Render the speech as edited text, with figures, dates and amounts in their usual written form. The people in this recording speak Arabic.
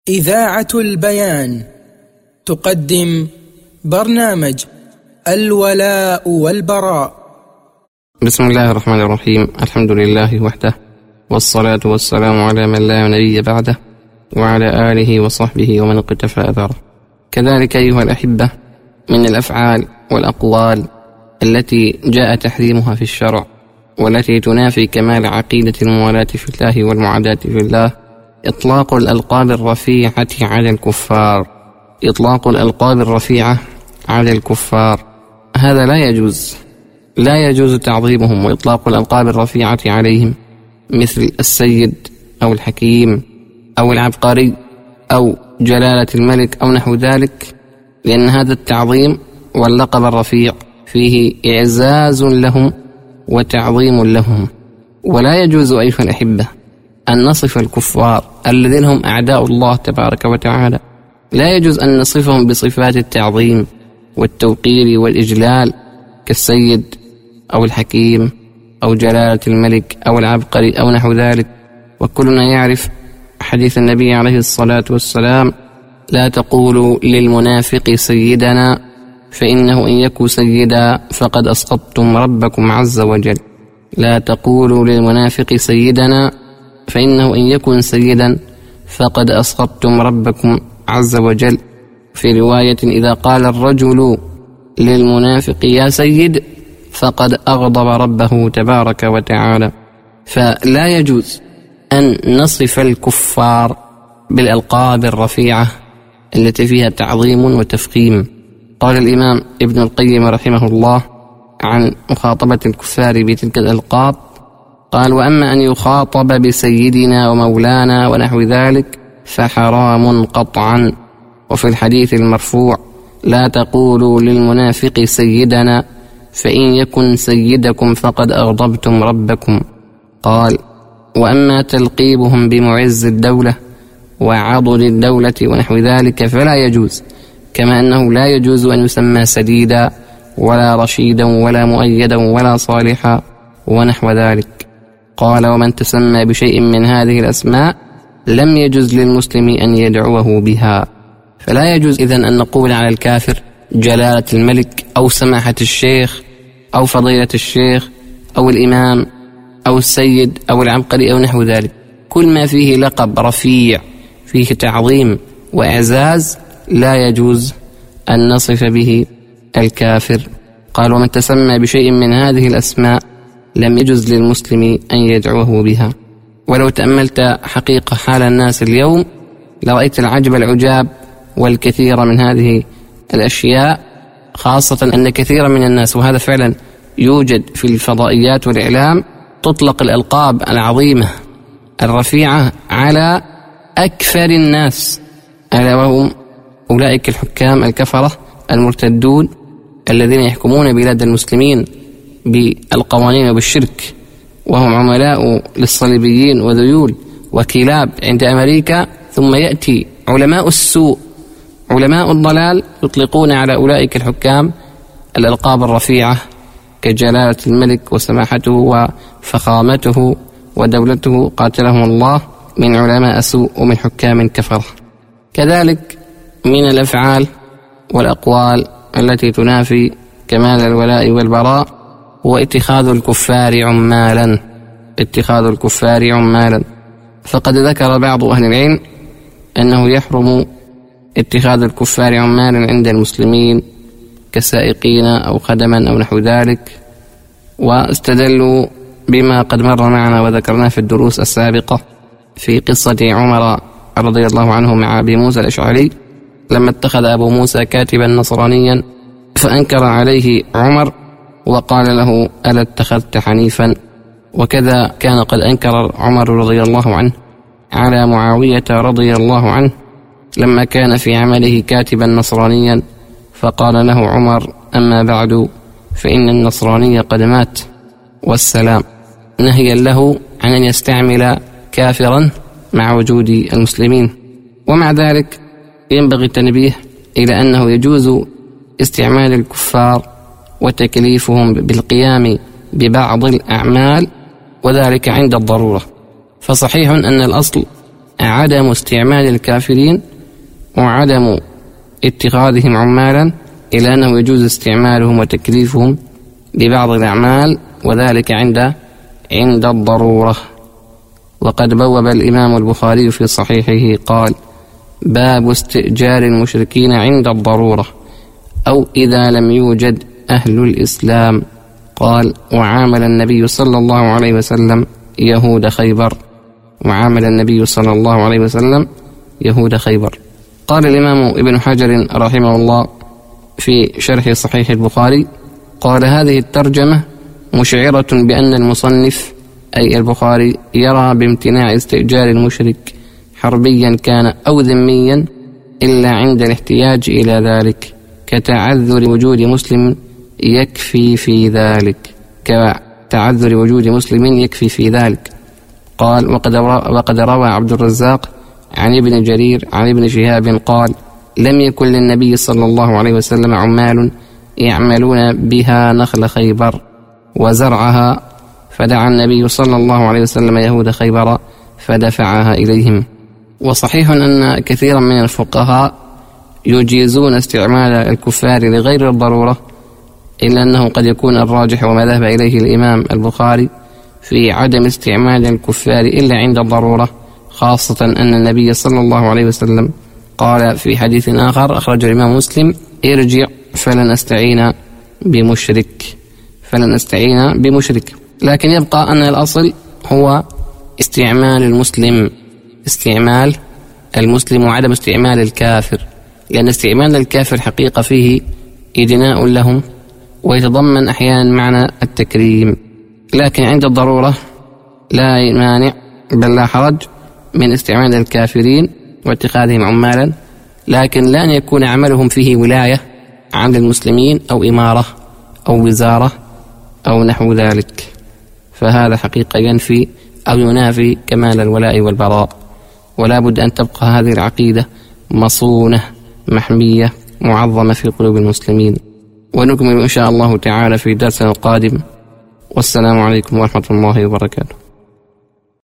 إذاعة البيان تقدم برنامج الولاء والبراء. بسم الله الرحمن الرحيم. الحمد لله وحده، والصلاة والسلام على من لا نبي بعده، وعلى آله وصحبه ومن اقتفى أثره. كذلك أيها الأحبة، من الأفعال والأقوال التي جاء تحريمها في الشرع والتي تنافي كمال عقيدة الموالاة في الله والمعاداة في الله إطلاق الألقاب الرفيعة على الكفار. إطلاق الألقاب الرفيعة على الكفار هذا لا يجوز تعظيمهم وإطلاق الألقاب الرفيعة عليهم، مثل السيد أو الحكيم أو العبقري أو جلالة الملك أو نحو ذلك، لأن هذا التعظيم واللقب الرفيع فيه إعزاز لهم وتعظيم لهم. ولا يجوز أيها الأحبة أن نصف الكفار الذين هم أعداء الله تبارك وتعالى، لا يجوز أن نصفهم بصفات التعظيم والتوقير والإجلال كالسيد أو الحكيم أو جلالة الملك أو العبقري أو نحو ذلك. وكلنا يعرف حديث النبي عليه الصلاة والسلام: لا تقولوا للمنافق سيدنا فإنه إن يكن سيدا فقد أسقطتم ربكم عز وجل. لا تقولوا للمنافق سيدنا فإنه إن يكن سيدا فقد أسقطتم ربكم عز وجل. في رواية: إذا قال الرجل للمنافق يا سيد فقد أغضب ربه تبارك وتعالى. فلا يجوز أن نصف الكفار بالألقاب الرفيعة التي فيها تعظيم وتفخيم. قال الإمام ابن القيم رحمه الله عن مخاطبة الكفار بتلك الألقاب، قال: وأما أن يخاطب بسيدنا ومولانا ونحو ذلك فحرام قطعا. وفي الحديث المرفوع: لا تقولوا للمنافق سيدنا فإن يكن سيدكم فقد أغضبتم ربكم. قال: وأما تلقيبهم بمعز الدولة وعضد الدولة ونحو ذلك فلا يجوز، كما أنه لا يجوز أن يسمى سديدا ولا رشيدا ولا مؤيدا ولا صالحا ونحو ذلك. قال: ومن تسمى بشيء من هذه الأسماء لم يجوز للمسلم أن يدعوه بها. فلا يجوز إذن أن نقول على الكافر جلالة الملك أو سماحة الشيخ أو فضيلة الشيخ أو الإمام أو السيد أو العبقري أو نحو ذلك. كل ما فيه لقب رفيع فيه تعظيم وإعزاز لا يجوز أن نصف به الكافر. قال: ومن تسمى بشيء من هذه الأسماء لم يجوز للمسلم أن يدعوه بها. ولو تأملت حقيقة حال الناس اليوم لرأيت العجب العجاب والكثير من هذه الأشياء، خاصة أن كثير من الناس، وهذا فعلا يوجد في الفضائيات والإعلام، تطلق الألقاب العظيمة الرفيعة على أكثر الناس، ألا وهم أولئك الحكام الكفرة المرتدون الذين يحكمون بلاد المسلمين بالقوانين وبالشرك، وهم عملاء للصليبيين وذيول وكلاب عند أمريكا. ثم يأتي علماء السوء علماء الضلال يطلقون على أولئك الحكام الألقاب الرفيعة كجلالة الملك وسماحته وفخامته ودولته، قاتلهم الله، من علماء سوء ومن حكام كفرة. كذلك من الأفعال والأقوال التي تنافي كمال الولاء والبراء هو اتخاذ الكفار عمالا. فقد ذكر بعض أهل العلم أنه يحرم اتخاذ الكفار عمالا عند المسلمين كسائقين أو خدما أو نحو ذلك، واستدلوا بما قد مر معنا وذكرناه في الدروس السابقة في قصة عمر رضي الله عنه مع أبي موسى الأشعري، لما اتخذ أبو موسى كاتبا نصرانيا فأنكر عليه عمر وقال له: ألا اتخذت حنيفا؟ وكذا كان قد أنكر عمر رضي الله عنه على معاوية رضي الله عنه لما كان في عمله كاتبا نصرانيا، فقال له عمر: أما بعد فإن النصراني قد مات والسلام، نهيا له عن أن يستعمل كافرا مع وجود المسلمين. ومع ذلك ينبغي التنبيه إلى أنه يجوز استعمال الكفار وتكليفهم بالقيام ببعض الأعمال، وذلك عند الضرورة. فصحيح أن الأصل عدم استعمال الكافرين وعدم اتخاذهم عمالا إلى أنه يجوز استعمالهم وتكليفهم ببعض الأعمال، وذلك عند الضرورة. وقد بوب الإمام البخاري في صحيحه قال: باب استئجار المشركين عند الضرورة أو إذا لم يوجد أهل الإسلام. قال: وعامل النبي صلى الله عليه وسلم يهود خيبر. وعامل النبي صلى الله عليه وسلم يهود خيبر. قال الإمام ابن حجر رحمه الله في شرح صحيح البخاري: قال: هذه الترجمة مشعرة بأن المصنف أي البخاري يرى بامتناع استئجار المشرك حربيا كان أو ذميا إلا عند الاحتياج إلى ذلك، كتعذر وجود مسلم يكفي في ذلك. قال: وقد روى عبد الرزاق عن ابن جرير عن ابن شهاب قال: لم يكن للنبي صلى الله عليه وسلم عمال يعملون بها نخل خيبر وزرعها، فدعا النبي صلى الله عليه وسلم يهود خيبر فدفعها إليهم. وصحيح أن كثيرا من الفقهاء يجيزون استعمال الكفار لغير الضرورة، إلا أنه قد يكون الراجح وما ذهب إليه الإمام البخاري في عدم استعمال الكفار إلا عند الضرورة، خاصة أن النبي صلى الله عليه وسلم قال في حديث آخر أخرج الإمام مسلم: ارجع فلن أستعين بمشرك. لكن يبقى أن الأصل هو استعمال المسلم وعدم استعمال الكافر، لأن استعمال الكافر حقيقة فيه إدناء لهم ويتضمن أحيانا معنى التكريم، لكن عند الضرورة لا مانع بل لا حرج من استعمال الكافرين واتخاذهم عمالا، لكن لا أن يكون عملهم فيه ولاية عند المسلمين أو إمارة أو وزارة أو نحو ذلك، فهذا حقيقة ينفي أو ينافي كمال الولاء والبراء. ولا بد أن تبقى هذه العقيدة مصونة محمية معظمة في قلوب المسلمين. ونكمل إن شاء الله تعالى في درسنا القادم، والسلام عليكم ورحمة الله وبركاته.